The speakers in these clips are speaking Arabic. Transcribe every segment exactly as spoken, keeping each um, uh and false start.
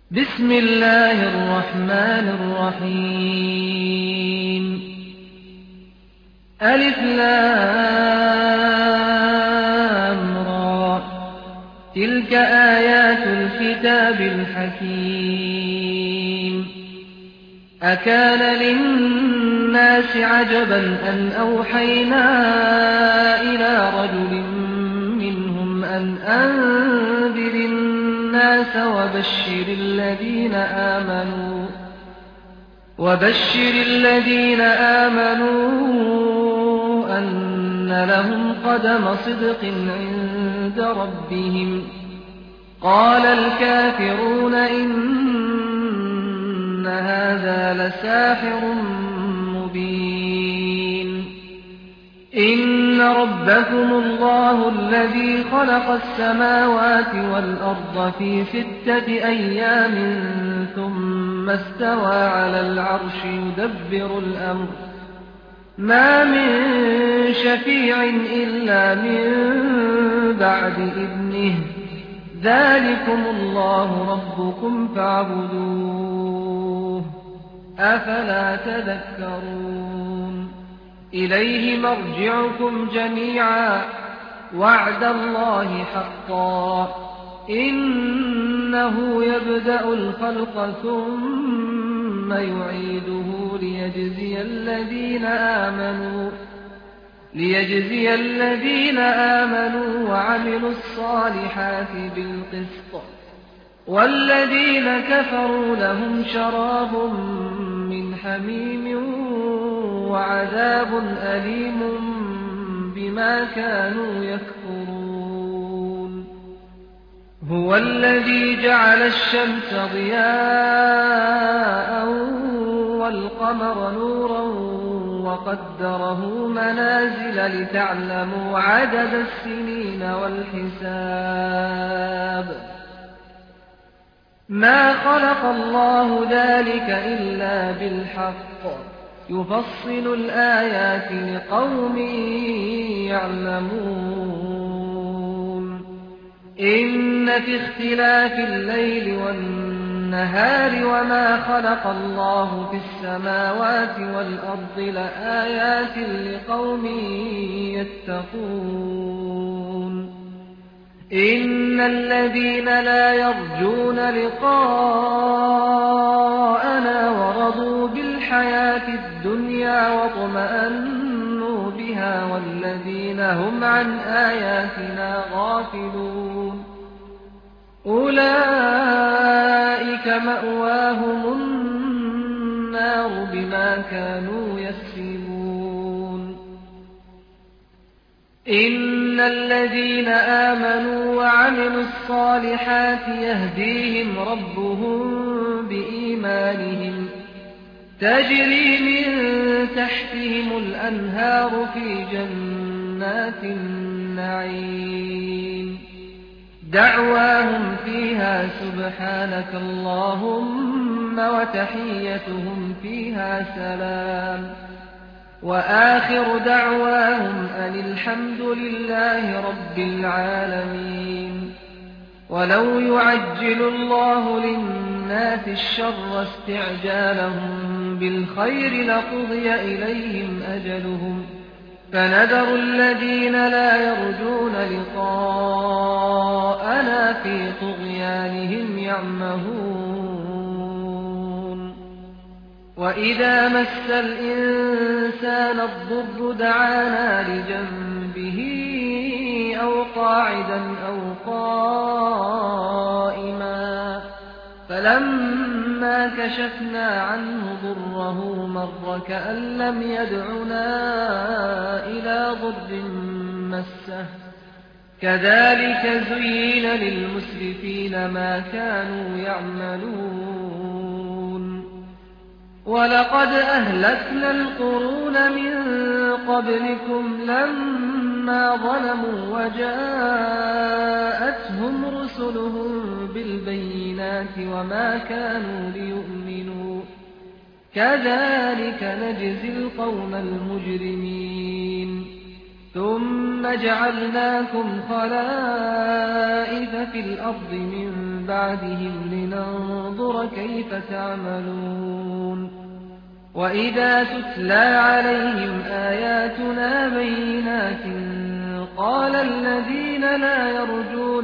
بسم الله الرحمن الرحيم ألف لام را تلك آيات الكتاب الحكيم أكان للناس عجبا أن أوحينا إلى رجل منهم أن أنذر الناس وبشر الذين آمنوا وبشر الذين آمنوا أن لهم قدم صدق عند ربهم قال الكافرون إن هذا لساحر مبين إن ربكم الله الذي خلق السماوات والأرض في ستة أيام ثم استوى على العرش يدبر الأمر ما من شفيع إلا من بعد إذنه ذلكم الله ربكم فاعبدوه أفلا تذكرون إليه مرجعكم جميعا وعد الله حقا إنه يبدأ الخلق ثم يعيده ليجزي الذين آمنوا ليجزي الذين آمنوا وعملوا الصالحات بالقسط والذين كفروا لهم شراب من حميم وعذاب أليم بما كانوا يكفرون هو الذي جعل الشمس ضياء والقمر نورا وقدره منازل لتعلموا عدد السنين والحساب ما خلق الله ذلك إلا بالحق يفصل الآيات لقوم يعلمون إن في اختلاف الليل والنهار وما خلق الله في السماوات والأرض لآيات لقوم يتقون إن الذين لا يرجون لقاءنا ورضوا بالحياة الدنيا واطمأنوا بها والذين هم عن آياتنا غافلون أولئك مأواهم النار بما كانوا يكسبون إن الذين آمنوا وعملوا الصالحات يهديهم ربهم بإيمانهم تجري من تحتهم الأنهار في جنات النعيم دعواهم فيها سبحانك اللهم وتحيتهم فيها سلام وآخر دعواهم أن الحمد لله رب العالمين ولو يعجل الله للناس الشر استعجالهم بالخير لقضي إليهم أجلهم فنذر الذين لا يرجون لقاءنا في طغيانهم يعمهون وإذا مس الإنسان الضر دعانا لجنبه أو قاعدا أو قائما فلما كشفنا عنه ضره مر كأن لم يدعنا إلى ضر مسه كذلك زين للمسرفين ما كانوا يعملون ولقد أهلكنا القرون من قبلكم لما ظلموا وجاءتهم رسلهم بالبينات وما كانوا ليؤمنوا كذلك نجزي القوم المجرمين ثم جعلناكم خلائف في الأرض من بعدهم لننظر انظر كيف تعملون وإذا تتلى عليهم آياتنا بينات قال الذين لا يرجون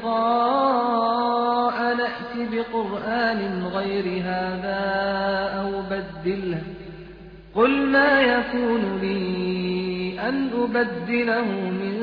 لقاء نأت بقرآن غير هذا أو بدله قل ما يكون لي أن أبدله من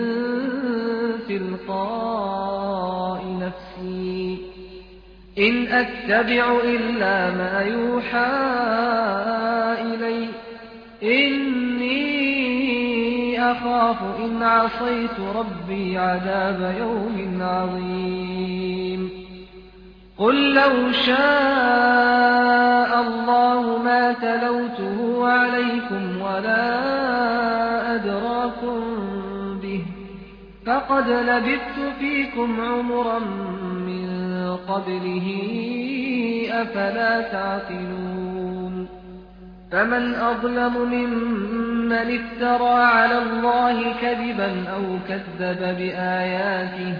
تلقاء نفسي إن أتبع إلا ما يوحى إلي إني أخاف إن عصيت ربي عذاب يوم عظيم قل لو شاء الله ما تلوته عليكم ولا أدراكم به فقد لبثت فيكم عمرا من قبله أفلا تعقلون فمن أظلم ممن افترى على الله كذبا أو كذب بآياته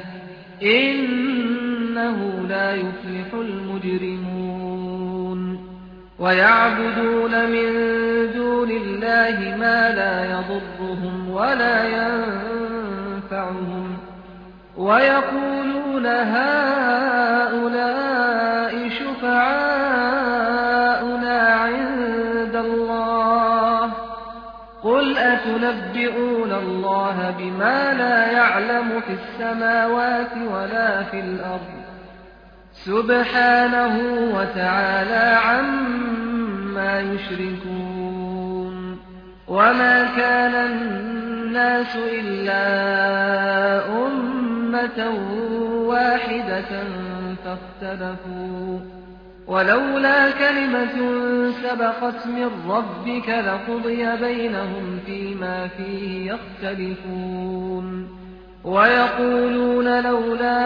إنه لا يفلح المجرمون ويعبدون من دون الله ما لا يضرهم ولا ينفعهم ويقولون هؤلاء شفعاؤنا عند الله قل أتنبئون الله بما لا يعلم في السماوات ولا في الأرض سبحانه وتعالى عما يشركون وما كان الناس إلا أمة واحدة فاختلفوا ولولا كلمة سبقت من ربك لقضي بينهم فيما فيه يختلفون ويقولون لولا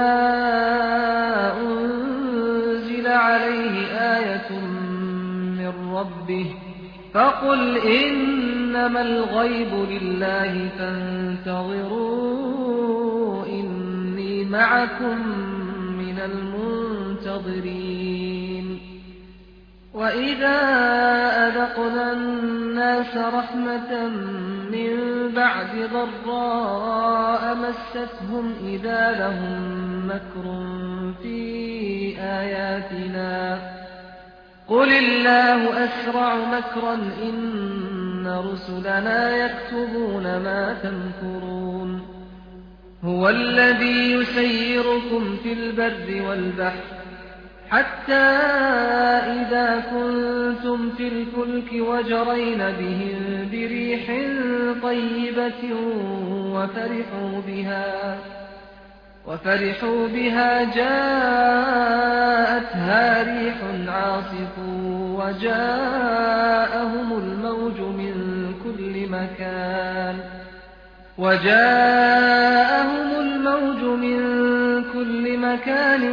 أنزل عليه آية من ربه فقل إنما الغيب لله فانتظروا إني معكم من المنتظرين وإذا أذقنا الناس رحمة من بعد ضراء مستهم إذا لهم مكر في آياتنا قل الله أسرع مكرا إن رسلنا يكتبون ما تمكرون هو الذي يسيركم في البر والبحر حتى إذا كنتم في الفلك وجرين بهم بريح طيبة وفرحوا بها وفرحوا بها جاءتها ريح عاصف وجاءهم الموج من كل مكان وجاءهم الموج من كل مكان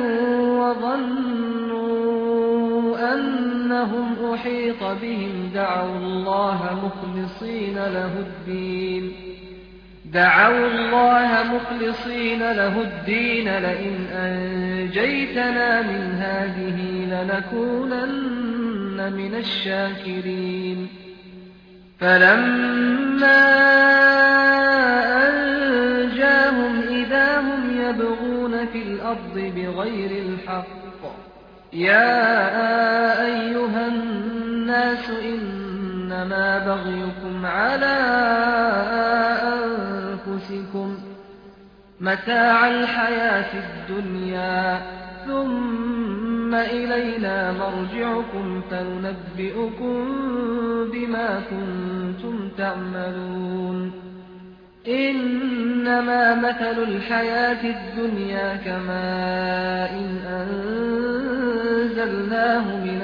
وظنوا أنهم أحيط بهم دعوا الله مخلصين له الدين دعوا الله مخلصين له الدين لئن أنجيتنا من هذه لنكونن من الشاكرين فلما أنجاهم إذا هم يبغون في الأرض بغير الحق يا أيها الناس إنما بغيكم على أنفسكم متاع الحياة الدنيا ثم إلينا مرجعكم فننبئكم بما كنتم تعملون إنما مثل الحياة الدنيا كماء إن أنزلناه من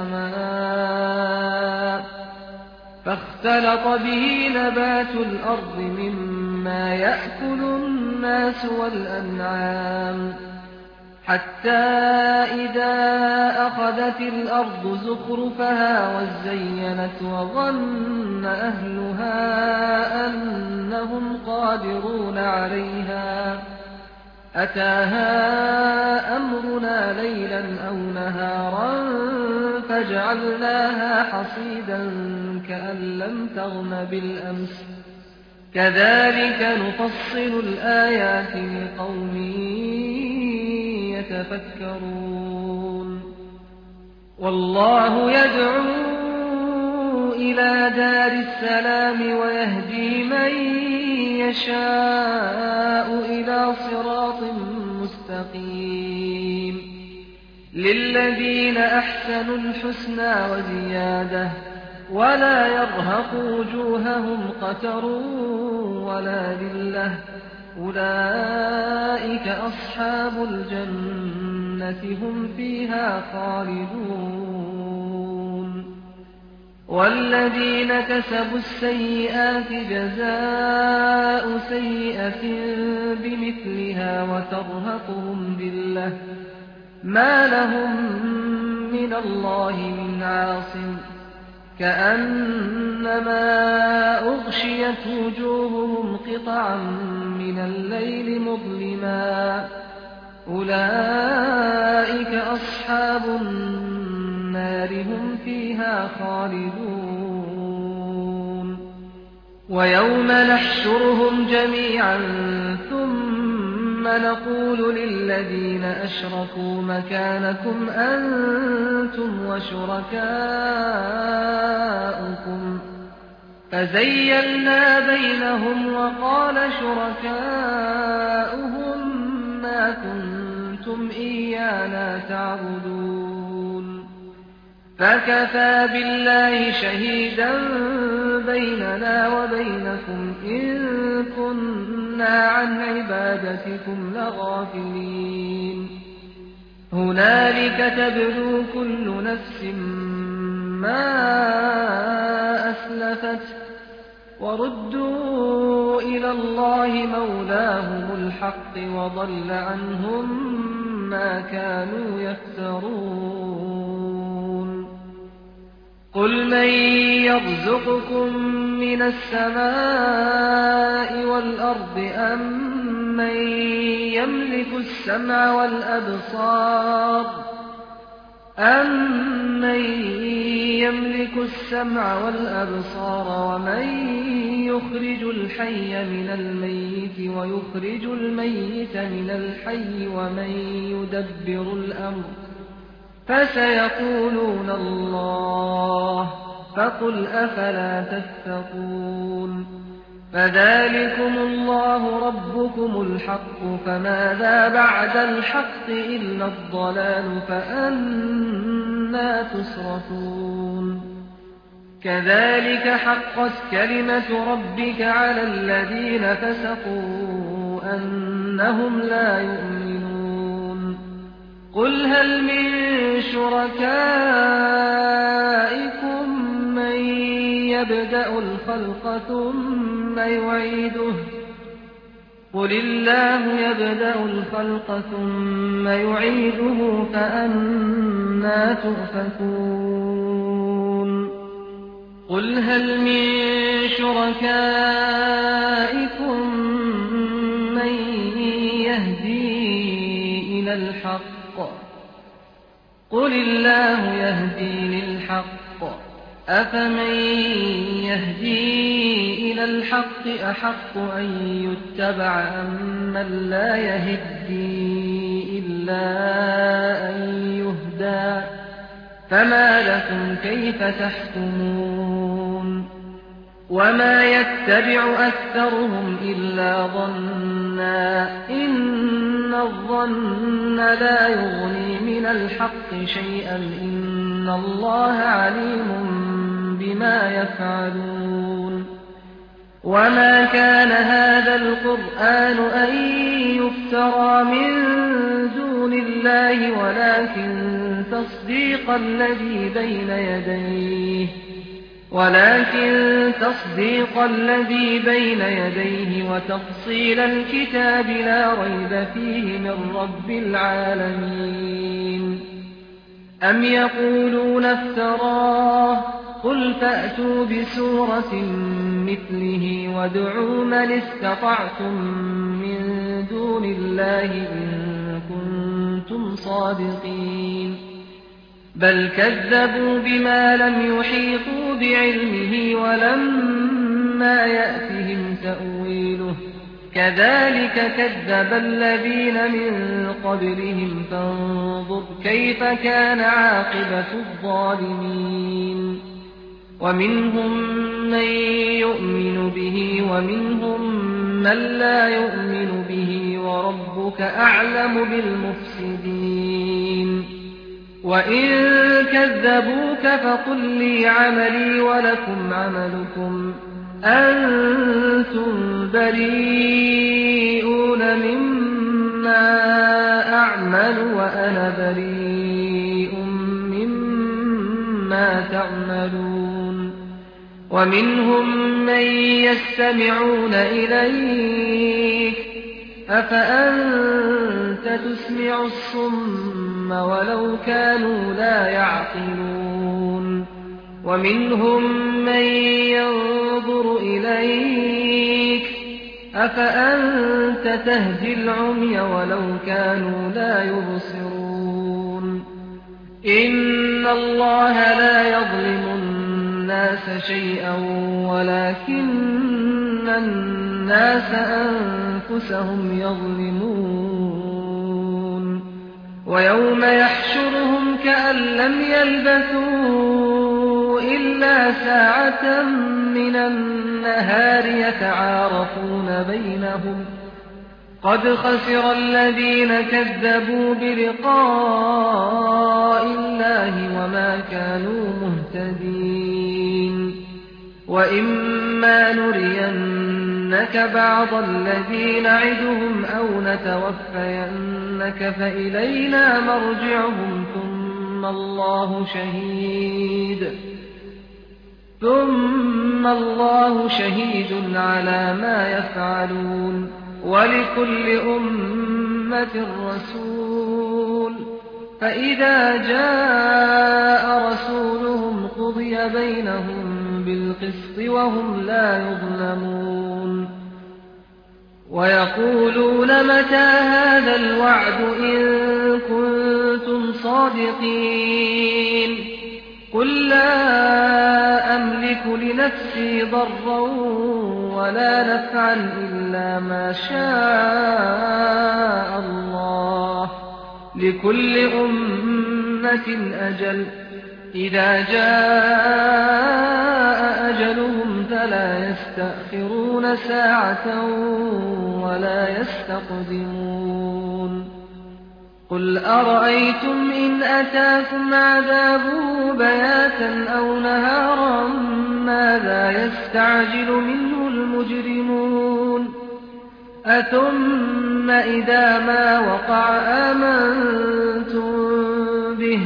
السماء فاختلط به نبات الأرض مما يأكل الناس والأنعام حتى إذا أخذت الأرض زخرفها وزينت وظن أهلها أنهم قادرون عليها أتاها أمرنا ليلا أو نهارا فجعلناها حصيدا كأن لم تغن بالأمس كذلك نفصل الآيات لقوم يتفكرون والله يدعو إلى دار السلام ويهدي من يشاء إلى صراط مستقيم للذين أحسنوا الحسنى وزيادة ولا يرهق وجوههم قتر ولا ذلة أولئك أصحاب الجنة هم فيها خالدون والذين كسبوا السيئات جزاء سيئة بمثلها وترهقهم ذلة ما لهم من الله من عاصم كأنما أغشيت وجوههم قطعا من الليل مظلما أولئك أصحاب النار هم فيها خالدون ويوم نحشرهم جميعا ثم نقول للذين أشركوا مكانكم أنتم وشركاؤكم فزيلنا بينهم وقال شركاؤهم ما كنتم إيانا تعبدون فكفى بالله شهيدا بيننا وبينكم إن كنا عن عبادتكم لغافلين هنالك تبلو كل نفس ما أسلفت وردوا إلى الله مولاهم الحق وضل عنهم ما كانوا يفترون قل من يرزقكم من السماء والأرض أم من يملك السمع والأبصار أَمَّن يَمْلِكُ السَّمْعَ وَالْأَبْصَارَ وَمَن يُخْرِجُ الْحَيَّ مِنَ الْمَيِّتِ وَيُخْرِجُ الْمَيِّتَ مِنَ الْحَيِّ وَمَن يُدَبِّرُ الْأَمْرَ فَسَيَقُولُونَ اللَّهُ فَقُلْ أَفَلَا تَتَّقُونَ فَذَلِكُمُ اللَّهُ رَبُّكُمُ الْحَقُّ فَمَاذَا بَعْدَ الْحَقِّ إِلَّا الضَّلَالُ فَأَنَّىٰ تُصْرَفُونَ كَذَٰلِكَ حَقَّتْ كَلِمَةُ رَبِّكَ عَلَى الَّذِينَ فَسَقُوا أَنَّهُمْ لَا يُؤْمِنُونَ قُلْ هَلْ مِن شُرَكَائِكُم مَّن يَبْدَأُ الْخَلْقَ ثُمَّ يُعِيدُهُ قُلِ اللَّهُ يَبْدَأُ الْخَلْقَ ثُمَّ يُعِيدُهُ فَأَنَّىٰ تُؤْفَكُونَ قُلْ هَلْ مِن شُرَكَائِكُم مَّن يَهْدِي إِلَى الْحَقِّ قُلِ اللَّهُ يَهْدِي لِلْحَقِّ أَفَمَن يَهْدِي إِلَى الْحَقِّ أَحَقُّ أَن يُتَّبَعَ أَمَّن لَّا يَهِدِّي إِلَّا أَن يُهْدَىٰ فَمَا لَكُمْ كَيْفَ تَحْكُمُونَ وَمَا يَتَّبِعُ أَكْثَرُهُمْ إِلَّا ظَنًّا إِنَّ الظَّنَّ لَا يُغْنِي مِنَ الْحَقِّ شَيْئًا إِنَّ اللَّهَ عَلِيمٌ بِمَا يَفْعَلُونَ وَمَا كَانَ هَٰذَا الْقُرْآنُ أَن يُفْتَرَىٰ مِن دُونِ اللَّهِ وَلَٰكِن تَصْدِيقَ الَّذِي بَيْنَ يَدَيْهِ ولكن تصديق الذي بين يديه وتفصيل الكتاب لا ريب فيه من رب العالمين أم يقولون افتراه قل فأتوا بسورة مثله وادعوا من استطعتم من دون الله إن كنتم صادقين بل كذبوا بما لم يحيطوا بعلمه ولما يأتهم تأويله كذلك كذب الذين من قبلهم فانظر كيف كان عاقبة الظالمين ومنهم من يؤمن به ومنهم من لا يؤمن به وربك أعلم بالمفسدين وإن كذبوك فقل لي عملي ولكم عملكم أنتم بريئون مما أعمل وأنا بريء مما تعملون ومنهم من يستمعون إليك أفأنت تسمع الصم ولو كانوا لا يعقلون ومنهم من ينظر إليك أفأنت تهدي العمي ولو كانوا لا يبصرون إن الله لا يظلم الناس شيئا ولكن الناس أنفسهم يظلمون ويوم يحشرهم كأن لم يلبثوا إلا ساعة من النهار يتعارفون بينهم قد خسر الذين كذبوا بلقاء الله وما كانوا مهتدين وإما نرينك بعض الذي نعدهم أو نتوفينك فإلينا مرجعهم ثم الله شهيد ثم الله شهيد على ما يفعلون ولكل أمة رسول فإذا جاء رسولهم قضي بينهم بالقسط وهم لا يظلمون ويقولون متى هذا الوعد إن كنتم صادقين قل لا أملك لنفسي ضرا ولا نفعا إلا ما شاء الله لكل أمة أجل إذا جاء أجلهم فلا يستأخرون ساعة ولا يستقدمون قل أرأيتم إن أتاكم عذابه بياتا أو نهارا ماذا يستعجل منه المجرمون أثم إذا ما وقع آمنتم به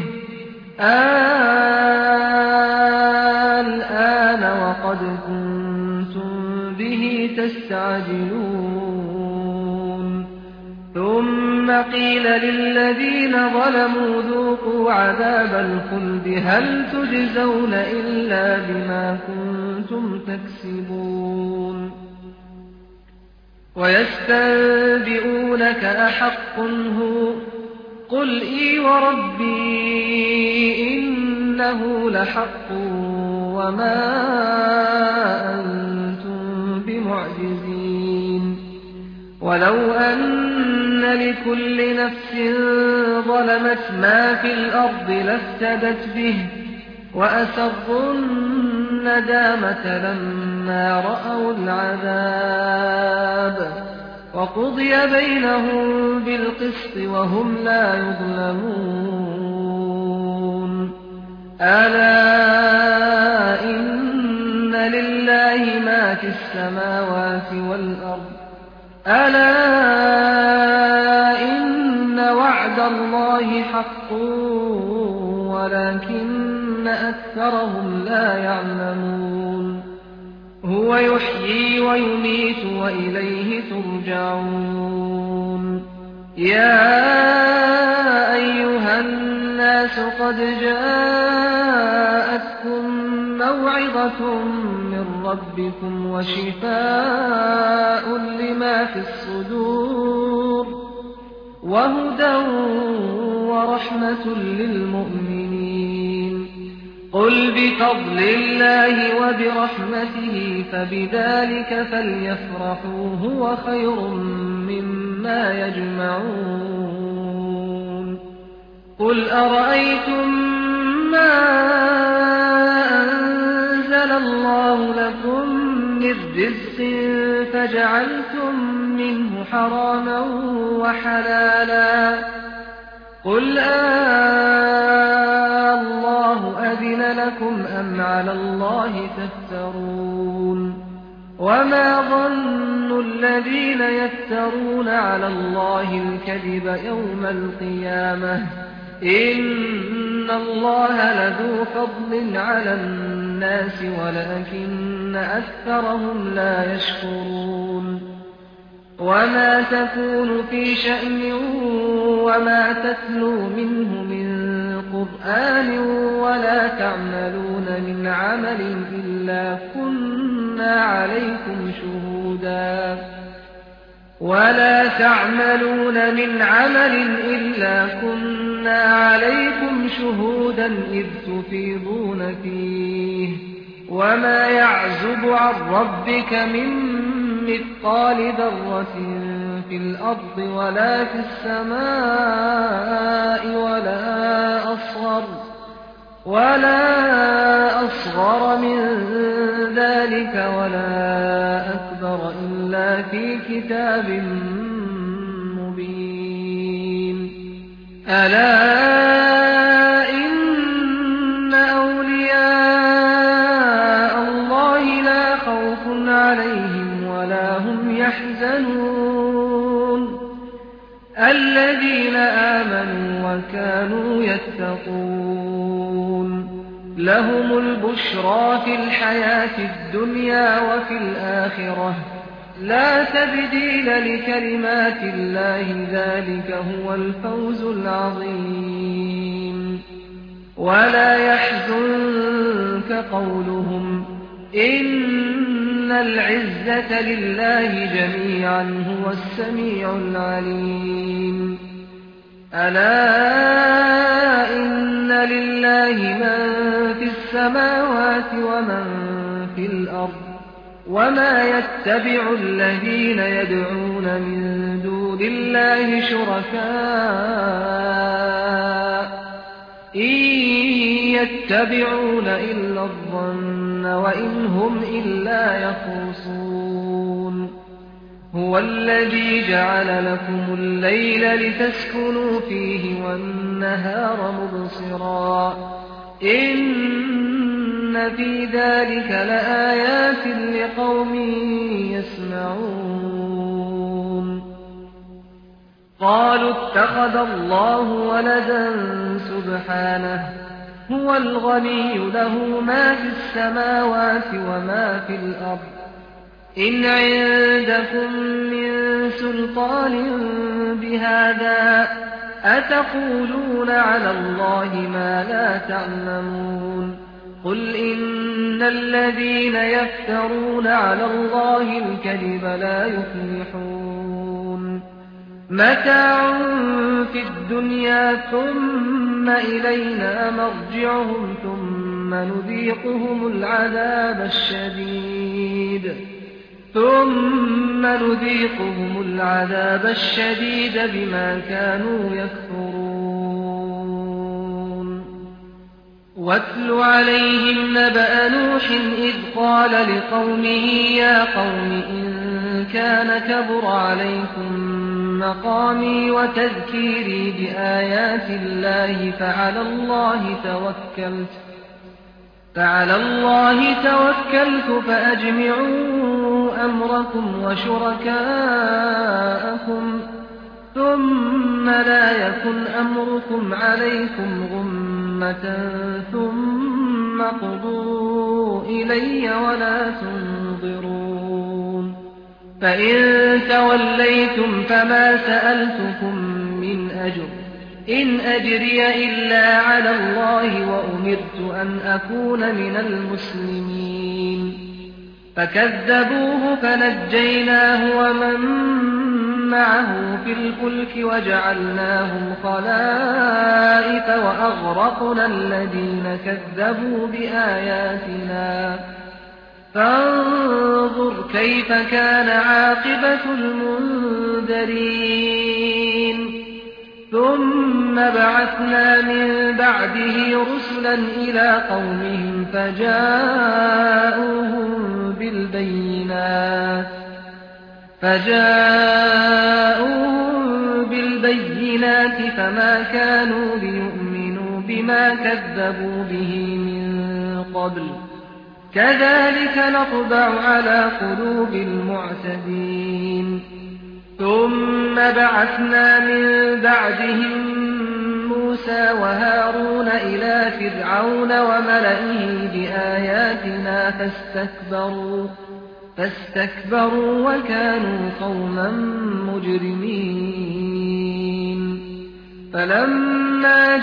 الآن وقد كنتم به تستعجلون ثم قيل للذين ظلموا ذوقوا عذاب الخلد هل تجزون إلا بما كنتم تكسبون ويستنبئونك أحق هو قل إي وربي إنه لحق وما أنتم بمعجزين ولو أن لكل نفس ظلمت ما في الأرض لافتدت به وأسروا الندامة لما رأوا العذاب وقضي بينهم بالقسط وهم لا يظلمون ألا إن لله ما في السماوات والأرض ألا إن وعد الله حق ولكن أكثرهم لا يعلمون هو يحيي ويميت وإليه ترجعون يا أيها الناس قد جاءتكم موعظة من ربكم وشفاء لما في الصدور وهدى ورحمة للمؤمنين قل بفضل الله وبرحمته فبذلك فليفرحوا هو خير مما يجمعون قل أرأيتم ما أنزل الله لكم من رزق فجعلتم منه حراما وحلالا قل آه الله أذن لكم أم على الله تفترون وما ظن الذين يفترون على الله الكذب يوم القيامة إن الله لذو فضل على الناس ولكن أكثرهم لا يشكرون وما تكون في شأن وما تتلو منه من قرآن ولا تعملون من عمل إلا كنا عليكم شهودا ولا تعملون من عمل إلا كنا عليكم شهودا إذ تفيضون فيه وما يعزب عن ربك من مثقال ذرة في الأرض ولا في السماء ولا أصغر ولا أصغر من ذلك ولا أكبر إلا في كتاب مبين ألا إن أولياء الله لا خوف عليهم ولا هم يحزنون الذين آمنوا وكانوا يتقون لهم البشرى في الحياة الدنيا وفي الآخرة لا تبديل لكلمات الله ذلك هو الفوز العظيم ولا يحزنك قولهم إن العزة لله جميعا هو السميع العليم ألا إن لله من في السماوات ومن في الأرض وما يتبع الذين يدعون من دون الله شركاء إن يتبعون إلا الظن وإن هم إلا يخرصون هو الذي جعل لكم الليل لتسكنوا فيه والنهار مبصرا إن في ذلك لآيات لقوم يسمعون قالوا اتخذ الله ولدا سبحانه هو الغني له ما في السماوات وما في الأرض إن عندكم من سلطان بهذا أتقولون على الله ما لا تعلمون قل إن الذين يفترون على الله الكذب لا يفلحون متاع في الدنيا ثم إلينا مرجعهم ثم نذيقهم العذاب الشديد ثم نذيقهم العذاب الشديد بما كانوا يكفرون واتل عليهم نبأ نوح إذ قال لقومه يا قوم إن كان كبر عليكم مقامي وتذكيري بآيات الله فعلى الله توكلت فعلى الله توكلت فأجمعوا أمركم وشركاءكم ثم لا يكن أمركم عليكم غمة ثم قضوا إلي ولا تنظرون فإن توليتم فما سألتكم من أجر إن أجري إلا على الله وأمرت أن أكون من المسلمين فكذبوه فنجيناه ومن معه في الفلك وجعلناهم خلائف وأغرقنا الذين كذبوا بآياتنا فانظر كيف كان عاقبة المنذرين ثم بعثنا من بعده رسلا إلى قومهم فجاءوهم بالبينات فجاءوهم بالبينات فما كانوا ليؤمنوا بما كذبوا به من قبل كذلك نطبع على قلوب المعتدين ثم بعثنا من بعدهم موسى وهارون إلى فرعون وملئه بآياتنا فاستكبروا فاستكبروا وكانوا قوما مجرمين فلما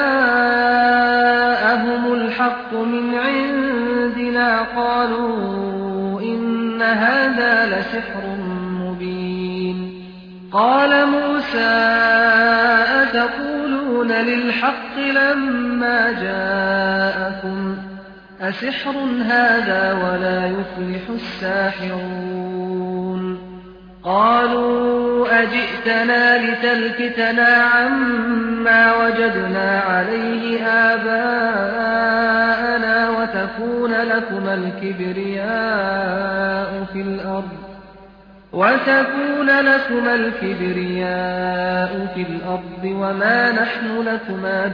جاءهم الحق من عندنا قالوا إن هذا لسحر مبين قال موسى أتقولون للحق لما جاءكم أسحر هذا ولا يفلح الساحرون قالوا أجئتنا لتلفتنا عما وجدنا عليه آباءنا وتكون لكما الكبرياء في الأرض وتكون لكما الكبرياء في الأرض وما نحن لكما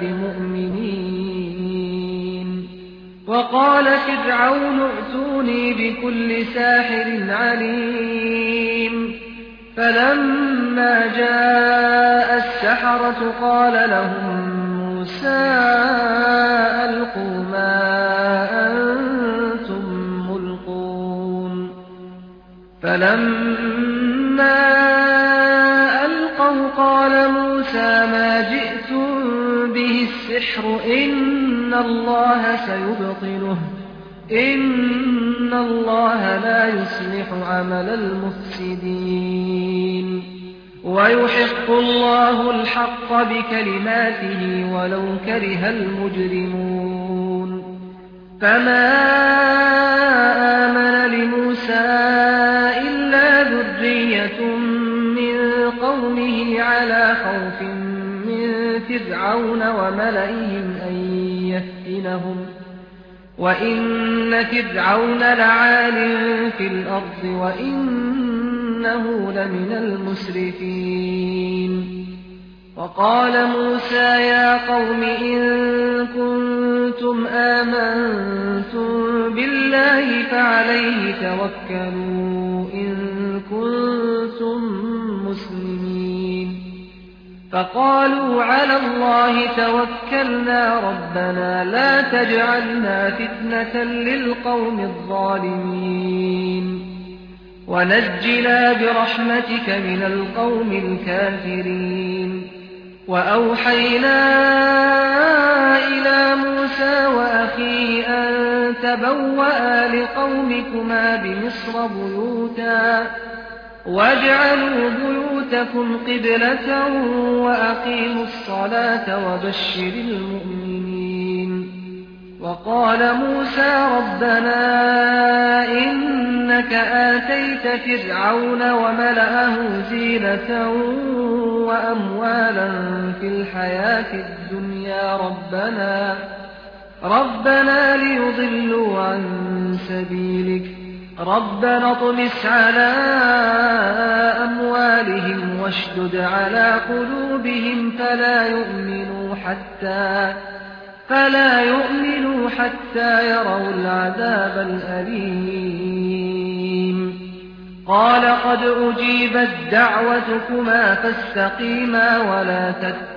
بمؤمنين وقال فرعون ائتوني بكل ساحر عليم فلما جاء السحرة قال لهم موسى ألقوا ما أنتم ملقون فلما ألقوا قال موسى ما جئتم به السحر إن الله سيبطله إن الله لا يصلح عمل المفسدين ويحق الله الحق بكلماته ولو كره المجرمون فما آمن لموسى إلا ذرية من قومه على خوف من فرعون وملئهم أن يفتنهم وإن فرعون لعال في الأرض وإنه لمن المسرفين وقال موسى يا قوم إن كنتم آمنتم بالله فعليه توكلوا إن كنتم مسلمين فقالوا على الله توكلنا ربنا لا تجعلنا فتنة للقوم الظالمين ونجنا برحمتك من القوم الكافرين وأوحينا إلى موسى وأخيه أن تبوأ لقومكما بمصر بيوتا واجعلوا بيوتكم قبلة وأقيموا الصلاة وبشر المؤمنين وقال موسى ربنا إنك آتيت فرعون وملأه زينة وأموالا في الحياة الدنيا ربنا ربنا ليضلوا عن سبيلك ربنا اطمس على أموالهم واشدد على قلوبهم فلا يؤمنوا حتى فلا يؤمنوا حتى يروا العذاب الأليم قال قد أجيبت دعوتكما فاستقيما ولا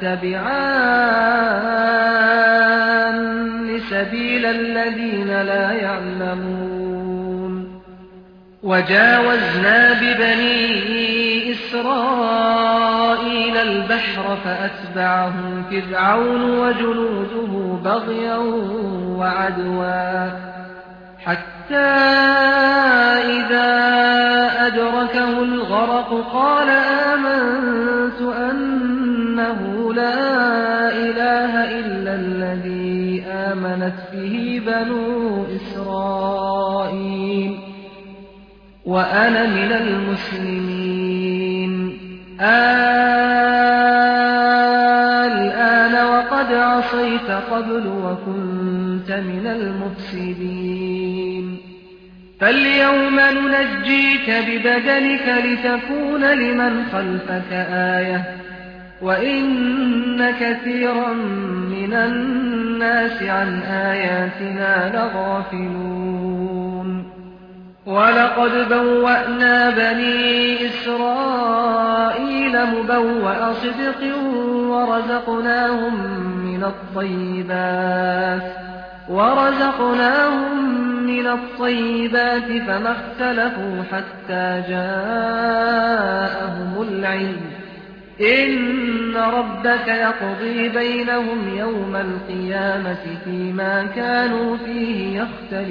تتبعان سبيل الذين لا يعلمون وجاوزنا ببني إسرائيل البحر فأتبعهم فرعون وجنوده بغيا وعدوا حتى إذا أدركه الغرق قال آمنت أنه لا إله إلا الذي آمنت به بنو إسرائيل وأنا من المسلمين. الآن وقد عصيت قبل وكنت من المفسدين. فاليوم ننجيك ببدنك لتكون لمن خلفك آية وإن كثيرا من الناس عن آياتنا لغافلون. ولقد بوأنا بني إسرائيل مبوأ صدق ورزقناهم من الطيبات ورزقناهم من الطيبات فما اختلفوا حتى جاءهم العلم. إن ربك يقضي بينهم يوم القيامة فيما كانوا فيه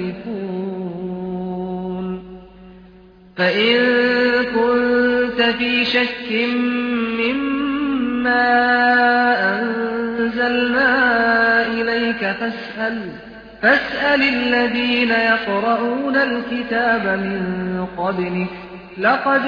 يختلفون. فإن كنت في شك مما أنزلنا إليك فاسأل فاسأل الذين يقرؤون الكتاب من قبلك لقد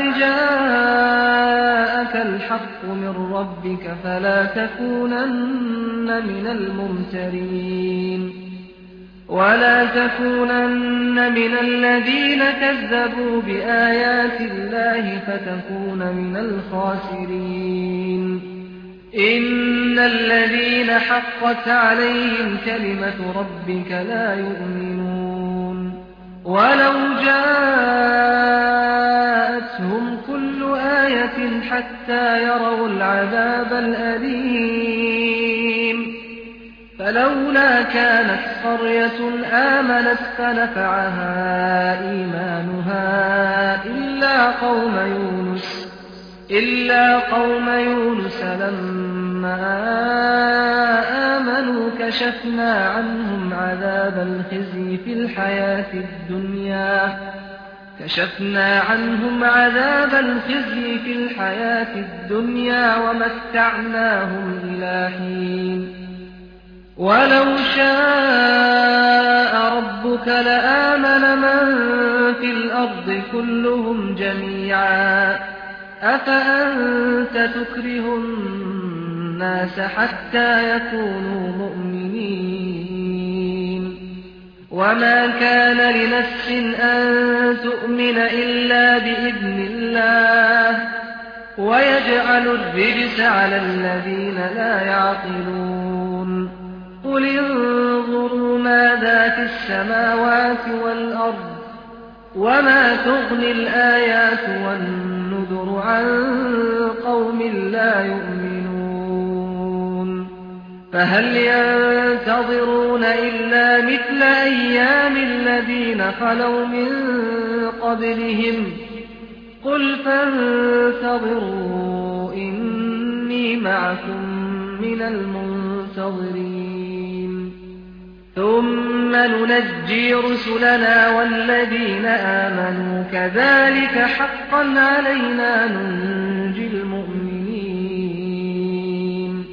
جاءك الحق من ربك فلا تكونن من الممترين ولا تكونن من الذين كذبوا بآيات الله فتكون من الخاسرين. إن الذين حقت عليهم كلمة ربك لا يؤمنون ولو جاءتهم كل آية حتى يروا العذاب الأليم. فلولا كانت قرية آمنت فنفعها إيمانها إلا قوم يونس إلا قوم يونس لما آمنوا كشفنا عنهم عذاب الخزي في الحياة الدنيا كشفنا عنهم عذاب الخزي في الحياة الدنيا ومتعناهم إلى حين. ولو شاء ربك لآمن من في الأرض كلهم جميعا أفأنت تكره الناس حتى يكونوا مؤمنين. وما كان لنفس أن تؤمن إلا بإذن الله ويجعل الرجس على الذين لا يعقلون. قل انظروا ماذا في السماوات والأرض وما تغني الآيات والنذر عن قوم لا يؤمنون. فهل ينتظرون إلا مثل أيام الذين خلوا من قبلهم قل فانتظروا إني معكم من المنتظرين. ثم ننجي رسلنا والذين آمنوا كذلك حقا علينا ننجي المؤمنين.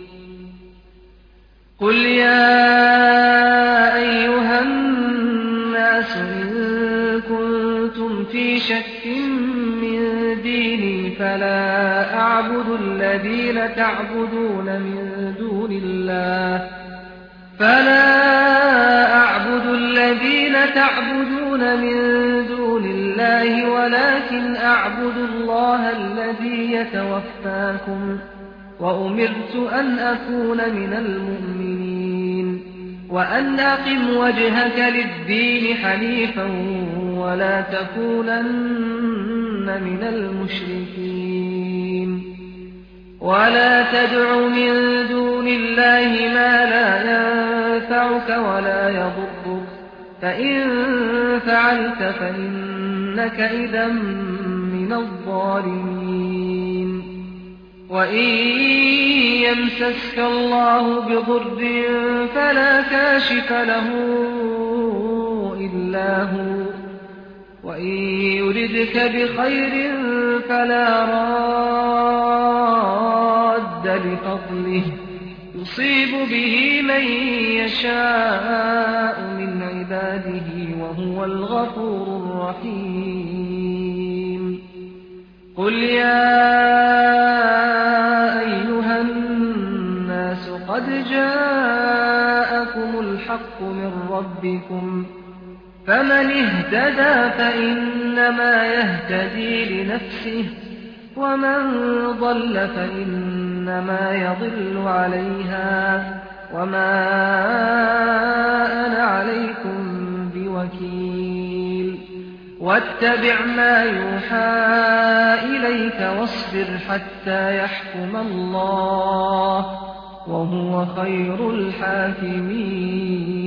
قل يا أيها الناس إن كنتم في شك من ديني فلا أعبد الذين تعبدون من دون الله فلا أعبد الذين تعبدون من دون الله ولكن أعبد الله الذي يتوفاكم وأمرت أن أكون من المؤمنين وأن أقم وجهك للدين حنيفا ولا تكونن من المشركين. ولا تدع من دون الله ما لا ينفعك ولا يضرك فإن فعلت فإنك إذا من الظالمين. وإن يمسسك الله بضر فلا كاشف له إلا هو وإن يردك بخير فلا راد لفضله يصيب به من يشاء من عباده وهو الغفور الرحيم قل يا أيها الناس قد جاءكم الحق من ربكم فمن اهتدى فإنما يهتدي لنفسه ومن ضل فإنما يضل عليها وما أنا عليكم بوكيل واتبع ما يوحى إليك واصبر حتى يحكم الله وهو خير الحاكمين